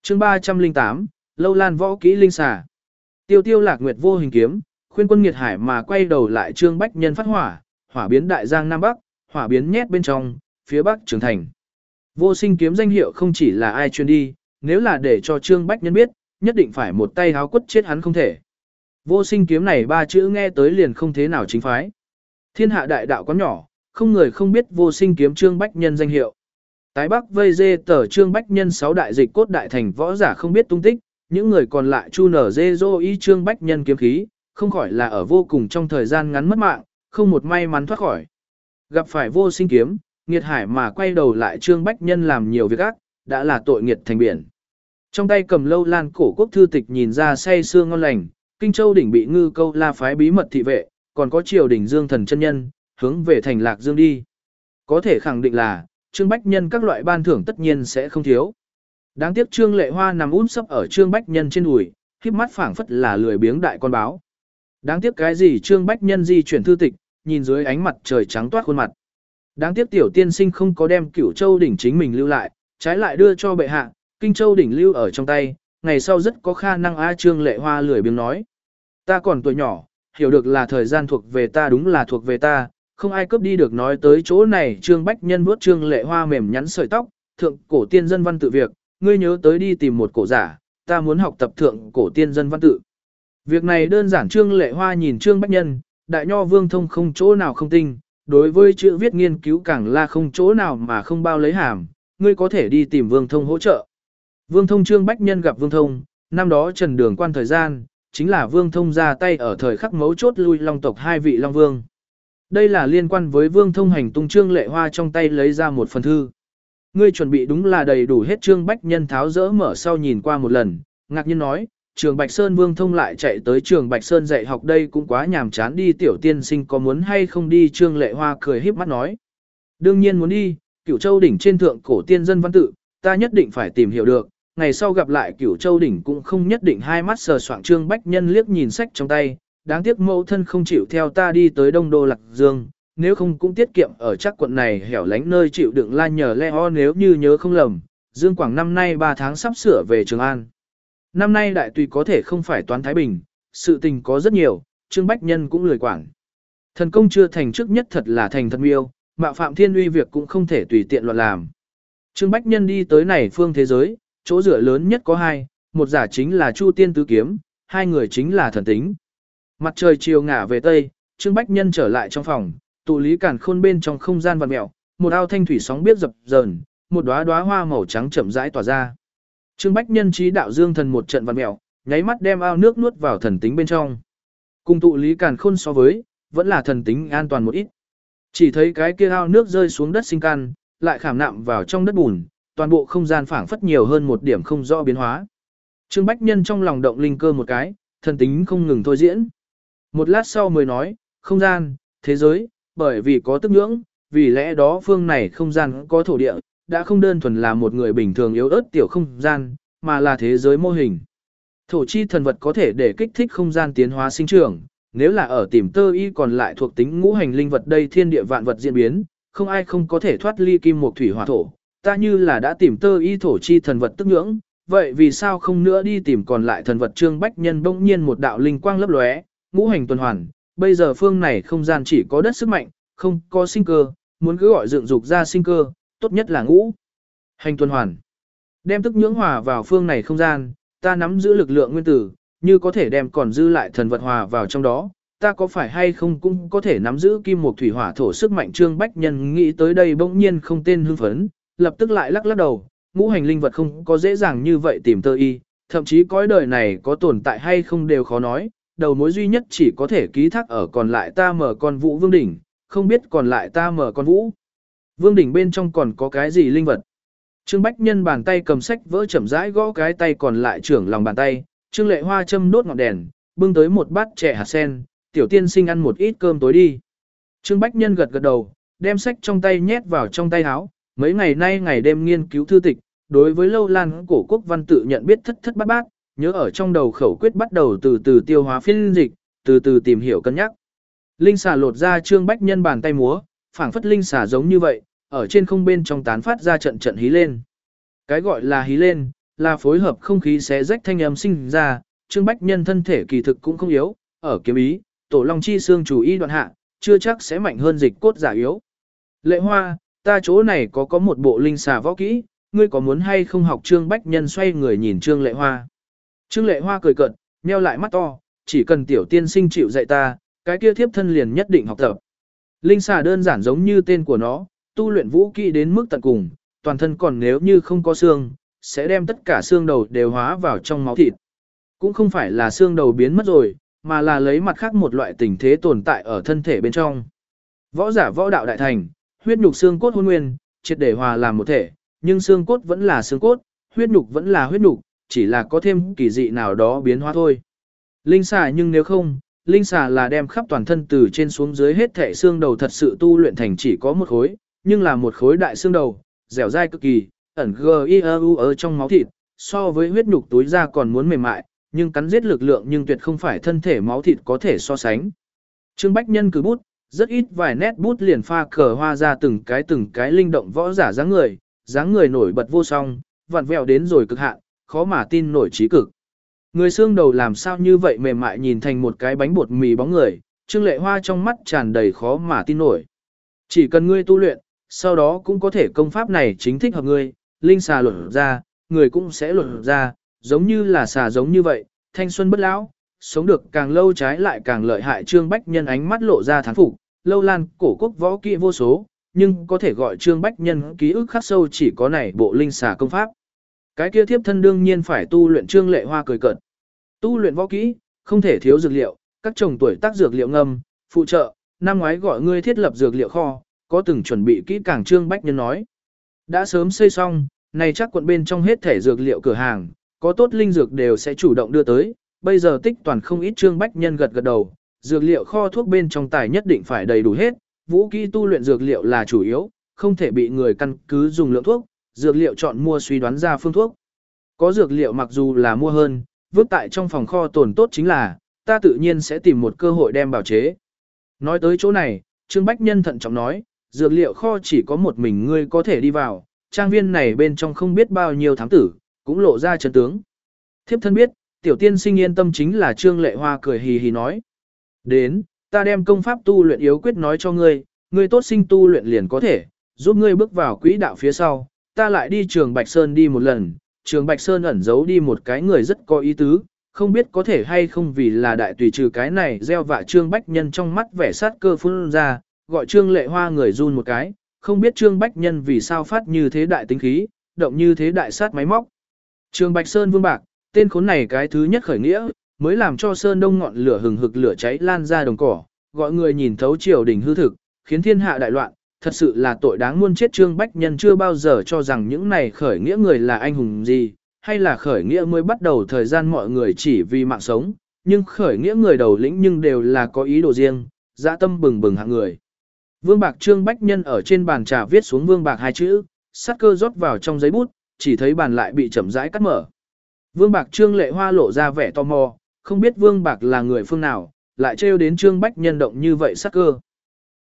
chương 308, Lâu Lan võ kỹ linh xà. Tiêu tiêu lạc nguyệt vô hình kiếm, khuyên quân nghiệt hải mà quay đầu lại Trương Bách Nhân phát hỏa, hỏa biến đại giang nam bắc, hỏa biến nhét bên trong, phía bắc trường thành. Vô sinh kiếm danh hiệu không chỉ là ai truyền đi, nếu là để cho Trương Bách Nhân biết, nhất định phải một tay háo quất chết hắn không thể. Vô sinh kiếm này ba chữ nghe tới liền không thế nào chính phái. Thiên hạ đại đạo có nhỏ, không người không biết vô sinh kiếm Trương Bách Nhân danh hiệu. Tái Bắc vây dê tờ Trương Bách Nhân 6 đại dịch cốt đại thành võ giả không biết tung tích, những người còn lại chu nở dê dô y Trương Bách Nhân kiếm khí, không khỏi là ở vô cùng trong thời gian ngắn mất mạng, không một may mắn thoát khỏi. Gặp phải vô sinh kiếm, nghiệt hải mà quay đầu lại Trương Bách Nhân làm nhiều việc ác, đã là tội nghiệt thành biển. Trong tay cầm Lâu Lan cổ quốc thư tịch nhìn ra say sưa ngon lành, Kinh Châu đỉnh bị Ngư Câu La phái bí mật thị vệ, còn có triều đỉnh Dương Thần chân nhân, hướng về thành Lạc Dương đi. Có thể khẳng định là, Trương Bách Nhân các loại ban thưởng tất nhiên sẽ không thiếu. Đáng tiếc Trương Lệ Hoa nằm úp sấp ở Trương Bách Nhân trên đùi, khép mắt phảng phất là lười biếng đại con báo. Đáng tiếc cái gì Trương Bách Nhân di chuyển thư tịch, nhìn dưới ánh mặt trời trắng toát khuôn mặt. Đáng tiếc tiểu tiên sinh không có đem Cửu Châu đỉnh chính mình lưu lại, trái lại đưa cho bệ hạ, Kinh Châu đỉnh lưu ở trong tay, ngày sau rất có khả năng Trương Lệ Hoa lười biếng nói. Ta còn tuổi nhỏ, hiểu được là thời gian thuộc về ta đúng là thuộc về ta, không ai cướp đi được nói tới chỗ này Trương Bách Nhân vuốt Trương Lệ Hoa mềm nhắn sợi tóc, thượng cổ tiên dân văn tự việc, ngươi nhớ tới đi tìm một cổ giả, ta muốn học tập thượng cổ tiên dân văn tự. Việc này đơn giản Trương Lệ Hoa nhìn Trương Bách Nhân, đại nho Vương Thông không chỗ nào không tinh, đối với chữ viết nghiên cứu càng là không chỗ nào mà không bao lấy hàm, ngươi có thể đi tìm Vương Thông hỗ trợ. Vương Thông Trương Bách Nhân gặp Vương Thông, năm đó Trần Đường quan thời gian, chính là Vương Thông ra tay ở thời khắc mấu chốt lui Long tộc hai vị Long Vương. Đây là liên quan với Vương Thông hành tung Trương Lệ Hoa trong tay lấy ra một phần thư. Ngươi chuẩn bị đúng là đầy đủ hết. Trương Bách Nhân tháo dỡ mở sau nhìn qua một lần, ngạc nhiên nói, Trường Bạch Sơn Vương Thông lại chạy tới Trường Bạch Sơn dạy học đây cũng quá nhàm chán đi tiểu tiên sinh có muốn hay không đi Trương Lệ Hoa cười híp mắt nói. Đương nhiên muốn đi, Cửu Châu đỉnh trên thượng cổ tiên dân văn tự, ta nhất định phải tìm hiểu được, ngày sau gặp lại Cửu Châu đỉnh cũng không nhất định hai mắt sờ soạng Trương Bách Nhân liếc nhìn sách trong tay, đáng tiếc mẫu thân không chịu theo ta đi tới Đông Đô Lạc Dương, nếu không cũng tiết kiệm ở chắc quận này hẻo lánh nơi chịu đựng la nhờ le ho nếu như nhớ không lầm, Dương Quảng năm nay 3 tháng sắp sửa về Trường An. Năm nay đại tùy có thể không phải toán Thái Bình, sự tình có rất nhiều, Trương Bách Nhân cũng lười quản. Thần công chưa thành trước nhất thật là thành thật miêu, mạo phạm thiên uy việc cũng không thể tùy tiện loạn làm. Trương Bách Nhân đi tới này phương thế giới, chỗ dựa lớn nhất có hai, một giả chính là Chu Tiên Tứ Kiếm, hai người chính là thần tính. Mặt trời chiều ngả về Tây, Trương Bách Nhân trở lại trong phòng, tụ lý càn khôn bên trong không gian vặn mẹo, một ao thanh thủy sóng biết dập dờn, một đóa đóa hoa màu trắng chậm rãi tỏa ra. Trương Bách Nhân trí đạo dương thần một trận vặn mẹo, nháy mắt đem ao nước nuốt vào thần tính bên trong. Cùng tụ lý càn khôn so với, vẫn là thần tính an toàn một ít. Chỉ thấy cái kia ao nước rơi xuống đất sinh căn, lại khảm nạm vào trong đất bùn, toàn bộ không gian phảng phất nhiều hơn một điểm không rõ biến hóa. Trương Bách Nhân trong lòng động linh cơ một cái, thần tính không ngừng thôi diễn. Một lát sau mới nói, không gian, thế giới, bởi vì có tức nhưỡng, vì lẽ đó phương này không gian có thổ địa, đã không đơn thuần là một người bình thường yếu ớt tiểu không gian, mà là thế giới mô hình. Thổ chi thần vật có thể để kích thích không gian tiến hóa sinh trưởng, nếu là ở tìm tơ y còn lại thuộc tính ngũ hành linh vật đây thiên địa vạn vật diễn biến, không ai không có thể thoát ly kim mộc thủy hỏa thổ. Ta như là đã tìm tơ y thổ chi thần vật tức nhưỡng, vậy vì sao không nữa đi tìm còn lại thần vật? Trương Bách Nhân bỗng nhiên một đạo linh quang lấp lóe, ngũ hành tuần hoàn, bây giờ phương này không gian chỉ có đất sức mạnh, không có sinh cơ, muốn cứ gọi dựng dục ra sinh cơ, tốt nhất là ngũ hành tuần hoàn. Đem tức nhưỡng hòa vào phương này không gian, ta nắm giữ lực lượng nguyên tử, như có thể đem còn dư lại thần vật hòa vào trong đó, ta có phải hay không cũng có thể nắm giữ kim mộc thủy hỏa thổ sức mạnh. Trương Bách Nhân nghĩ tới đây bỗng nhiên không tên hưng phấn, lập tức lại lắc lắc đầu, ngũ hành linh vật không có dễ dàng như vậy tìm tơ y, thậm chí cõi đời này có tồn tại hay không đều khó nói, đầu mối duy nhất chỉ có thể ký thác ở còn lại ta mở con Vũ Vương đỉnh, không biết còn lại ta mở con Vũ Vương đỉnh bên trong còn có cái gì linh vật. Trương Bách Nhân bàn tay cầm sách vỡ chậm rãi gõ cái tay còn lại trưởng lòng bàn tay, Trương Lệ Hoa châm đốt ngọn đèn, bưng tới một bát chè hạt sen, tiểu tiên sinh ăn một ít cơm tối đi. Trương Bách Nhân gật gật đầu, đem sách trong tay nhét vào trong tay áo, mấy ngày nay ngày đêm nghiên cứu thư tịch, đối với Lâu Lan cổ quốc văn tự nhận biết thất thất bát bát, nhớ ở trong đầu khẩu quyết bắt đầu từ từ tiêu hóa phiên dịch, từ từ tìm hiểu cân nhắc. Linh xà lột ra Trương Bách Nhân bàn tay múa, phảng phất linh xà giống như vậy, ở trên không bên trong tán phát ra trận trận hí lên. Cái gọi là hí lên, là phối hợp không khí xé rách thanh âm sinh ra, Trương Bách Nhân thân thể kỳ thực cũng không yếu, ở kiếm ý, tổ long chi xương chủ y đoạn hạ, chưa chắc sẽ mạnh hơn dịch cốt giả yếu. Lệ Hoa, ta chỗ này có một bộ linh xà võ kỹ, ngươi có muốn hay không học? Trương Bách Nhân xoay người nhìn Trương Lệ Hoa. Trương Lệ Hoa cười cợt, nheo lại mắt to, chỉ cần tiểu tiên sinh chịu dạy ta, cái kia thiếp thân liền nhất định học tập. Linh xà đơn giản giống như tên của nó, tu luyện vũ kỹ đến mức tận cùng, toàn thân còn nếu như không có xương, sẽ đem tất cả xương đầu đều hóa vào trong máu thịt. Cũng không phải là xương đầu biến mất rồi, mà là lấy mặt khác một loại tình thế tồn tại ở thân thể bên trong. Võ giả võ đạo đại thành, huyết nhục xương cốt hôn nguyên, triệt để hòa làm một thể, nhưng xương cốt vẫn là xương cốt, huyết nhục vẫn là huyết nhục, chỉ là có thêm kỳ dị nào đó biến hóa thôi. Linh xà nhưng nếu không, linh xà là đem khắp toàn thân từ trên xuống dưới hết thể xương đầu thật sự tu luyện thành chỉ có một khối, nhưng là một khối đại xương đầu, dẻo dai cực kỳ, ẩn GIU ở trong máu thịt, so với huyết nhục túi da còn muốn mềm mại, nhưng cắn giết lực lượng nhưng tuyệt không phải thân thể máu thịt có thể so sánh. Trương Bách Nhân cử bút, rất ít vài nét bút liền pha cờ hoa ra từng cái linh động võ giả dáng người nổi bật vô song, vặn vẹo đến rồi cực hạn, khó mà tin nổi trí cực. Người xương đầu làm sao như vậy mềm mại nhìn thành một cái bánh bột mì bóng người, Trương Lệ Hoa trong mắt tràn đầy khó mà tin nổi. Chỉ cần ngươi tu luyện, sau đó cũng có thể công pháp này chính thích hợp ngươi, linh xà lột ra, người cũng sẽ lột ra, giống như là xà giống như vậy, thanh xuân bất lão, sống được càng lâu trái lại càng lợi hại. Trương Bách Nhân ánh mắt lộ ra thán phục, lâu lan cổ quốc võ kỹ vô số, nhưng có thể gọi Trương Bách Nhân ký ức khắc sâu chỉ có này bộ linh xà công pháp. Cái kia thiếp thân đương nhiên phải tu luyện. Trương Lệ Hoa cười cợt. Tu luyện võ kỹ, không thể thiếu dược liệu, các chồng tuổi tác dược liệu ngâm, phụ trợ, năm ngoái gọi ngươi thiết lập dược liệu kho, có từng chuẩn bị kỹ càng. Trương Bách Nhân nói. Đã sớm xây xong, này chắc quận bên trong hết thể dược liệu cửa hàng, có tốt linh dược đều sẽ chủ động đưa tới, bây giờ tích toàn không ít. Trương Bách Nhân gật gật đầu, dược liệu kho thuốc bên trong tài nhất định phải đầy đủ hết, vũ kỹ tu luyện dược liệu là chủ yếu, không thể bị người căn cứ dùng lượng thuốc, dược liệu chọn mua suy đoán ra phương thuốc. Có dược liệu mặc dù là mua hơn, vứt tại trong phòng kho tồn tốt chính là, ta tự nhiên sẽ tìm một cơ hội đem bào chế. Nói tới chỗ này, Trương Bách Nhân thận trọng nói, dược liệu kho chỉ có một mình ngươi có thể đi vào, trang viên này bên trong không biết bao nhiêu thám tử, cũng lộ ra chân tướng. Thiếp thân biết, tiểu tiên sinh yên tâm. Chính là Trương Lệ Hoa cười hì hì nói. Đến, ta đem công pháp tu luyện yếu quyết nói cho ngươi, ngươi tốt sinh tu luyện liền có thể, giúp ngươi bước vào quỹ đạo phía sau, ta lại đi Trường Bạch Sơn đi một lần. Trường Bạch Sơn ẩn giấu đi một cái người rất có ý tứ, không biết có thể hay không vì là đại tùy trừ cái này gieo vạ. Trương Bách Nhân trong mắt vẻ sát cơ phun ra, gọi Trương Lệ Hoa người run một cái, không biết Trương Bách Nhân vì sao phát như thế đại tính khí, động như thế đại sát máy móc. Trường Bạch Sơn Vương Bạc, tên khốn này cái thứ nhất khởi nghĩa, mới làm cho Sơn Đông ngọn lửa hừng hực lửa cháy lan ra đồng cỏ, gọi người nhìn thấu triều đình hư thực, khiến thiên hạ đại loạn, thật sự là tội đáng muôn chết. Trương Bách Nhân chưa bao giờ cho rằng những này khởi nghĩa người là anh hùng gì, hay là khởi nghĩa mới bắt đầu thời gian mọi người chỉ vì mạng sống, nhưng khởi nghĩa người đầu lĩnh nhưng đều là có ý đồ riêng, dã tâm bừng bừng hạng người. Vương Bạc. Trương Bách Nhân ở trên bàn trà viết xuống Vương Bạc hai chữ, sát cơ rót vào trong giấy bút, chỉ thấy bàn lại bị chậm rãi cắt mở. Vương Bạc. Trương Lệ Hoa lộ ra vẻ tò mò, không biết Vương Bạc là người phương nào, lại trêu đến Trương Bách Nhân động như vậy sát cơ.